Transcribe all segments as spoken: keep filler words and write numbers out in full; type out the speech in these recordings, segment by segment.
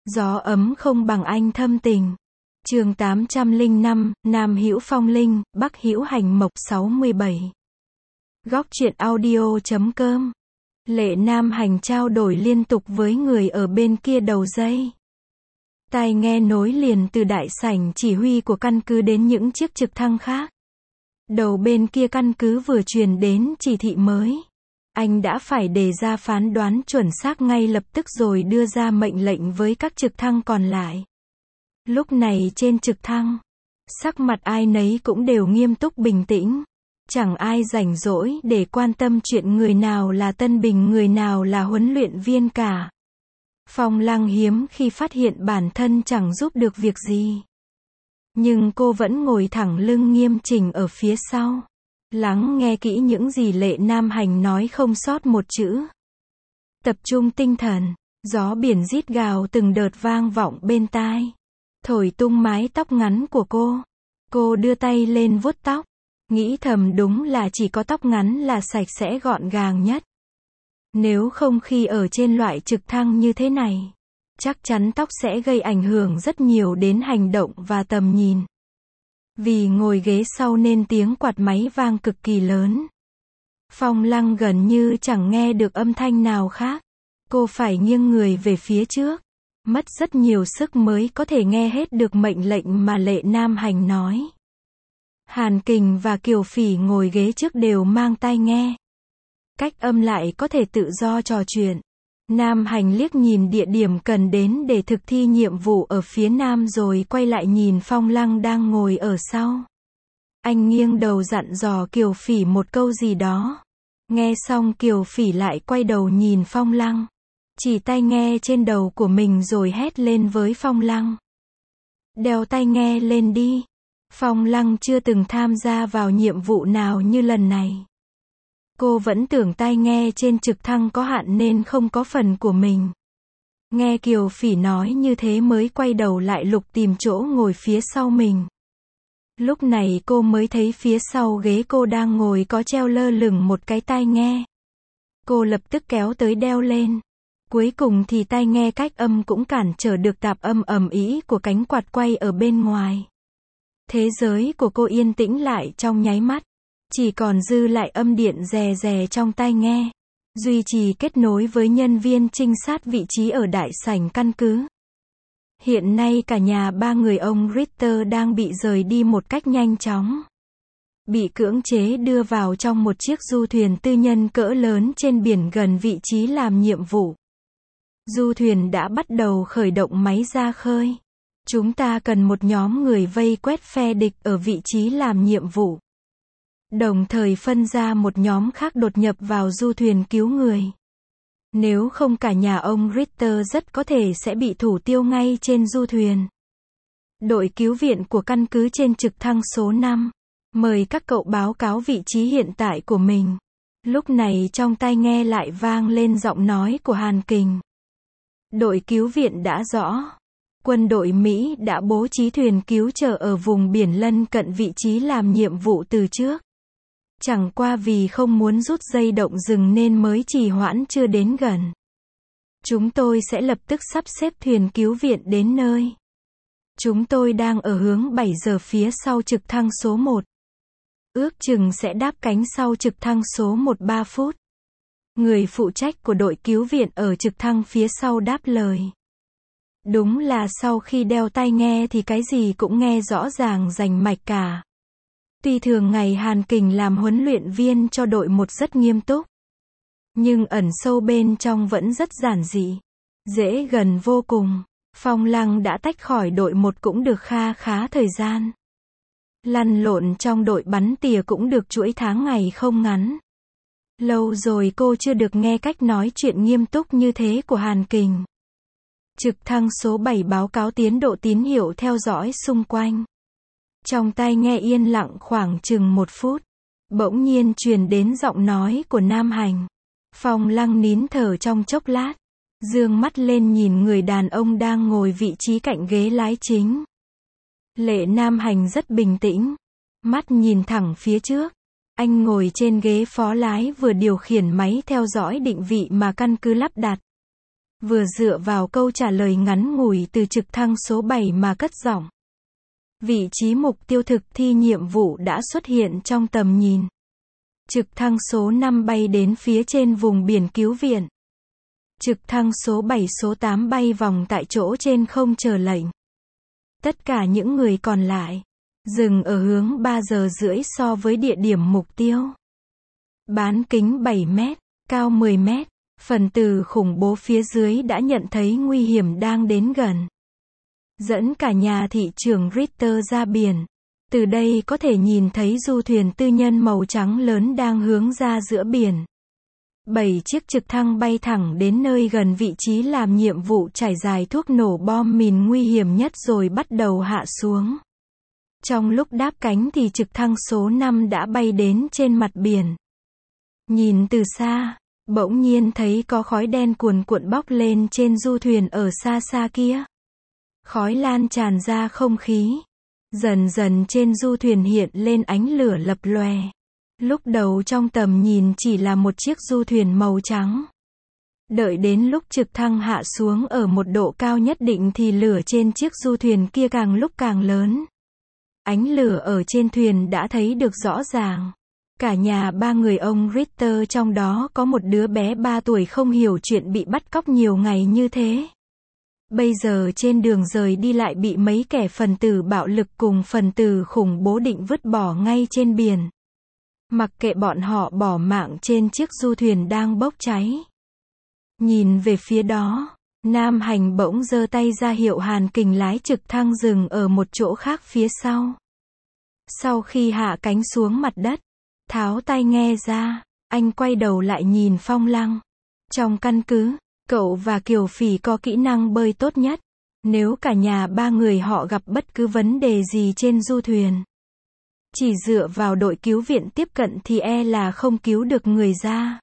Gió ấm không bằng anh thâm tình. Chương tám trăm lẻ năm, Nam hữu phong linh, Bắc hữu hành mộc sáu mươi bảy. Góc truyện audio chấm com. Lệ Nam Hành trao đổi liên tục với người ở bên kia đầu dây. Tai nghe nối liền từ đại sảnh chỉ huy của căn cứ đến những chiếc trực thăng khác. Đầu bên kia căn cứ vừa truyền đến chỉ thị mới. Anh đã phải đề ra phán đoán chuẩn xác ngay lập tức rồi đưa ra mệnh lệnh với các trực thăng còn lại. Lúc này trên trực thăng, sắc mặt ai nấy cũng đều nghiêm túc bình tĩnh. Chẳng ai rảnh rỗi để quan tâm chuyện người nào là tân binh người nào là huấn luyện viên cả. Phong Lăng hiếm khi phát hiện bản thân chẳng giúp được việc gì. Nhưng cô vẫn ngồi thẳng lưng nghiêm chỉnh ở phía sau. Lắng nghe kỹ những gì Lệ Nam Hành nói không sót một chữ. Tập trung tinh thần, gió biển rít gào từng đợt vang vọng bên tai. Thổi tung mái tóc ngắn của cô. Cô đưa tay lên vuốt tóc. Nghĩ thầm đúng là chỉ có tóc ngắn là sạch sẽ gọn gàng nhất. Nếu không khi ở trên loại trực thăng như thế này, chắc chắn tóc sẽ gây ảnh hưởng rất nhiều đến hành động và tầm nhìn. Vì ngồi ghế sau nên tiếng quạt máy vang cực kỳ lớn. Phong Lăng gần như chẳng nghe được âm thanh nào khác. Cô phải nghiêng người về phía trước. Mất rất nhiều sức mới có thể nghe hết được mệnh lệnh mà Lệ Nam Hành nói. Hàn Kình và Kiều Phỉ ngồi ghế trước đều mang tai nghe. Cách âm lại có thể tự do trò chuyện. Nam Hành liếc nhìn địa điểm cần đến để thực thi nhiệm vụ ở phía nam rồi quay lại nhìn Phong Lăng đang ngồi ở sau. Anh nghiêng đầu dặn dò Kiều Phỉ một câu gì đó. Nghe xong Kiều Phỉ lại quay đầu nhìn Phong Lăng. Chỉ tai nghe trên đầu của mình rồi hét lên với Phong Lăng. Đeo tai nghe lên đi. Phong Lăng chưa từng tham gia vào nhiệm vụ nào như lần này. Cô vẫn tưởng tai nghe trên trực thăng có hạn nên không có phần của mình. Nghe Kiều Phỉ nói như thế mới quay đầu lại lục tìm chỗ ngồi phía sau mình. Lúc này cô mới thấy phía sau ghế cô đang ngồi có treo lơ lửng một cái tai nghe. Cô lập tức kéo tới đeo lên. Cuối cùng thì tai nghe cách âm cũng cản trở được tạp âm ầm ĩ của cánh quạt quay ở bên ngoài. Thế giới của cô yên tĩnh lại trong nháy mắt. Chỉ còn dư lại âm điện rè rè trong tai nghe. Duy trì kết nối với nhân viên trinh sát vị trí ở đại sảnh căn cứ. Hiện nay cả nhà ba người ông Richter đang bị rời đi một cách nhanh chóng. Bị cưỡng chế đưa vào trong một chiếc du thuyền tư nhân cỡ lớn trên biển gần vị trí làm nhiệm vụ. Du thuyền đã bắt đầu khởi động máy ra khơi. Chúng ta cần một nhóm người vây quét phe địch ở vị trí làm nhiệm vụ. Đồng thời phân ra một nhóm khác đột nhập vào du thuyền cứu người. Nếu không cả nhà ông Richter rất có thể sẽ bị thủ tiêu ngay trên du thuyền. Đội cứu viện của căn cứ trên trực thăng số năm. Mời các cậu báo cáo vị trí hiện tại của mình. Lúc này trong tai nghe lại vang lên giọng nói của Hàn Kình. Đội cứu viện đã rõ. Quân đội Mỹ đã bố trí thuyền cứu trợ ở vùng biển lân cận vị trí làm nhiệm vụ từ trước. Chẳng qua vì không muốn rút dây động rừng nên mới trì hoãn chưa đến gần. Chúng tôi sẽ lập tức sắp xếp thuyền cứu viện đến nơi. Chúng tôi đang ở hướng bảy giờ phía sau trực thăng số một. Ước chừng sẽ đáp cánh sau trực thăng số một ba phút. Người phụ trách của đội cứu viện ở trực thăng phía sau đáp lời. Đúng là sau khi đeo tai nghe thì cái gì cũng nghe rõ ràng rành mạch cả. Tuy thường ngày Hàn Kình làm huấn luyện viên cho đội một rất nghiêm túc. Nhưng ẩn sâu bên trong vẫn rất giản dị. Dễ gần vô cùng. Phong Lăng đã tách khỏi đội một cũng được kha khá thời gian. Lăn lộn trong đội bắn tỉa cũng được chuỗi tháng ngày không ngắn. Lâu rồi cô chưa được nghe cách nói chuyện nghiêm túc như thế của Hàn Kình. Trực thăng số bảy báo cáo tiến độ tín hiệu theo dõi xung quanh. Trong tai nghe yên lặng khoảng chừng một phút. Bỗng nhiên truyền đến giọng nói của Nam Hành. Phong Lăng nín thở trong chốc lát. Dương mắt lên nhìn người đàn ông đang ngồi vị trí cạnh ghế lái chính. Lệ Nam Hành rất bình tĩnh. Mắt nhìn thẳng phía trước. Anh ngồi trên ghế phó lái vừa điều khiển máy theo dõi định vị mà căn cứ lắp đặt. vừa dựa vào câu trả lời ngắn ngủi từ trực thăng số bảy mà cất giọng. Vị trí mục tiêu thực thi nhiệm vụ đã xuất hiện trong tầm nhìn. Trực thăng số năm bay đến phía trên vùng biển cứu viện. Trực thăng số bảy số tám bay vòng tại chỗ trên không chờ lệnh. Tất cả những người còn lại dừng ở hướng ba giờ rưỡi so với địa điểm mục tiêu. Bán kính bảy mét, cao mười mét, phần tử khủng bố phía dưới đã nhận thấy nguy hiểm đang đến gần. Dẫn cả nhà thị trưởng Ritter ra biển. Từ đây có thể nhìn thấy du thuyền tư nhân màu trắng lớn đang hướng ra giữa biển. Bảy chiếc trực thăng bay thẳng đến nơi gần vị trí làm nhiệm vụ trải dài thuốc nổ bom mìn nguy hiểm nhất rồi bắt đầu hạ xuống. Trong lúc đáp cánh thì trực thăng số năm đã bay đến trên mặt biển. Nhìn từ xa, bỗng nhiên thấy có khói đen cuồn cuộn bốc lên trên du thuyền ở xa xa kia. Khói lan tràn ra không khí. Dần dần trên du thuyền hiện lên ánh lửa lập lòe. Lúc đầu trong tầm nhìn chỉ là một chiếc du thuyền màu trắng. Đợi đến lúc trực thăng hạ xuống ở một độ cao nhất định thì lửa trên chiếc du thuyền kia càng lúc càng lớn. Ánh lửa ở trên thuyền đã thấy được rõ ràng. Cả nhà ba người ông Ritter, trong đó có một đứa bé ba tuổi không hiểu chuyện bị bắt cóc nhiều ngày như thế. Bây giờ trên đường rời đi lại bị mấy kẻ phần tử bạo lực cùng phần tử khủng bố định vứt bỏ ngay trên biển. Mặc kệ bọn họ bỏ mạng trên chiếc du thuyền đang bốc cháy. Nhìn về phía đó, Nam Hành bỗng giơ tay ra hiệu Hàn Kình lái trực thăng dừng ở một chỗ khác phía sau. Sau khi hạ cánh xuống mặt đất, tháo tai nghe ra, anh quay đầu lại nhìn Phong Lăng. Trong căn cứ, cậu và Kiều Phỉ có kỹ năng bơi tốt nhất. Nếu cả nhà ba người họ gặp bất cứ vấn đề gì trên du thuyền, chỉ dựa vào đội cứu viện tiếp cận thì e là không cứu được người ra.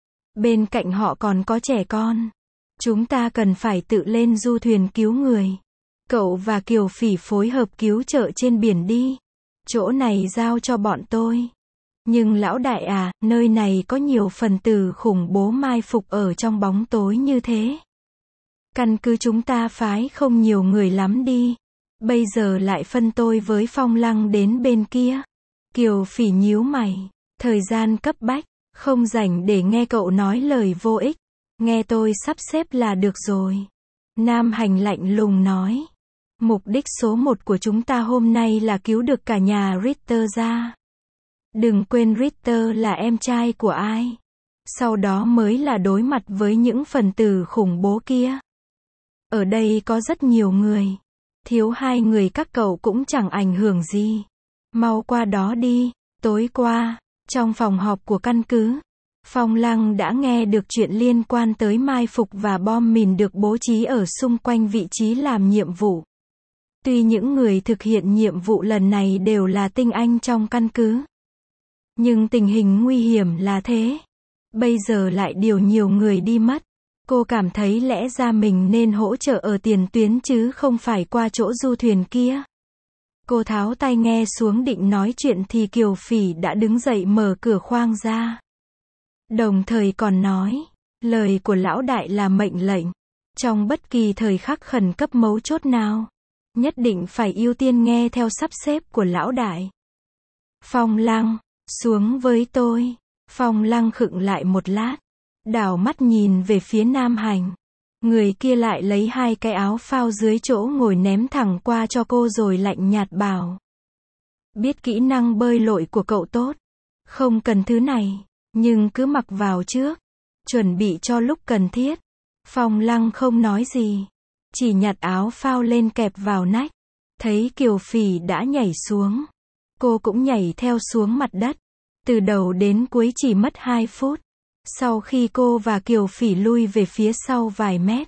Bên cạnh họ còn có trẻ con. Chúng ta cần phải tự lên du thuyền cứu người. Cậu và Kiều Phỉ phối hợp cứu trợ trên biển đi. Chỗ này giao cho bọn tôi. Nhưng lão đại à, nơi này có nhiều phần tử khủng bố mai phục ở trong bóng tối như thế. Căn cứ chúng ta phái không nhiều người lắm đi. Bây giờ lại phân tôi với Phong Lăng đến bên kia. Kiều Phỉ nhíu mày. Thời gian cấp bách, không rảnh để nghe cậu nói lời vô ích. Nghe tôi sắp xếp là được rồi. Nam Hành lạnh lùng nói. Mục đích số một của chúng ta hôm nay là cứu được cả nhà Ritter ra. Đừng quên Ritter là em trai của ai. Sau đó mới là đối mặt với những phần tử khủng bố kia. Ở đây có rất nhiều người. Thiếu hai người các cậu cũng chẳng ảnh hưởng gì. Mau qua đó đi. Tối qua, trong phòng họp của căn cứ, Phong Lăng đã nghe được chuyện liên quan tới mai phục và bom mìn được bố trí ở xung quanh vị trí làm nhiệm vụ. Tuy những người thực hiện nhiệm vụ lần này đều là tinh anh trong căn cứ, nhưng tình hình nguy hiểm là thế. Bây giờ lại điều nhiều người đi mất. Cô cảm thấy lẽ ra mình nên hỗ trợ ở tiền tuyến chứ không phải qua chỗ du thuyền kia. Cô tháo tai nghe xuống định nói chuyện thì Kiều Phỉ đã đứng dậy mở cửa khoang ra. Đồng thời còn nói, lời của lão đại là mệnh lệnh. Trong bất kỳ thời khắc khẩn cấp mấu chốt nào, nhất định phải ưu tiên nghe theo sắp xếp của lão đại. Phong Lăng, xuống với tôi. Phong Lăng khựng lại một lát, đảo mắt nhìn về phía Nam Hành. Người kia lại lấy hai cái áo phao dưới chỗ ngồi ném thẳng qua cho cô rồi lạnh nhạt bảo. Biết kỹ năng bơi lội của cậu tốt. Không cần thứ này, nhưng cứ mặc vào trước. Chuẩn bị cho lúc cần thiết. Phong Lăng không nói gì. Chỉ nhặt áo phao lên kẹp vào nách. Thấy Kiều Phỉ đã nhảy xuống. Cô cũng nhảy theo xuống mặt đất. Từ đầu đến cuối chỉ mất hai phút. Sau khi cô và Kiều Phỉ lui về phía sau vài mét,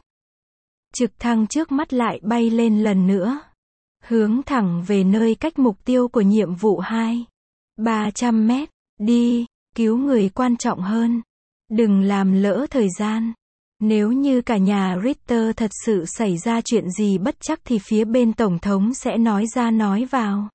trực thăng trước mắt lại bay lên lần nữa. Hướng thẳng về nơi cách mục tiêu của nhiệm vụ hai. ba trăm mét. Đi, cứu người quan trọng hơn. Đừng làm lỡ thời gian. Nếu như cả nhà Ritter thật sự xảy ra chuyện gì bất trắc thì phía bên Tổng thống sẽ nói ra nói vào.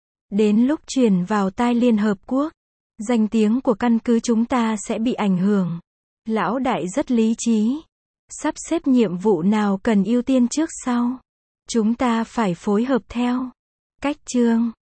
Đến lúc truyền vào tai Liên Hợp Quốc, danh tiếng của căn cứ chúng ta sẽ bị ảnh hưởng. Lão đại rất lý trí. Sắp xếp nhiệm vụ nào cần ưu tiên trước sau. Chúng ta phải phối hợp theo cách chương.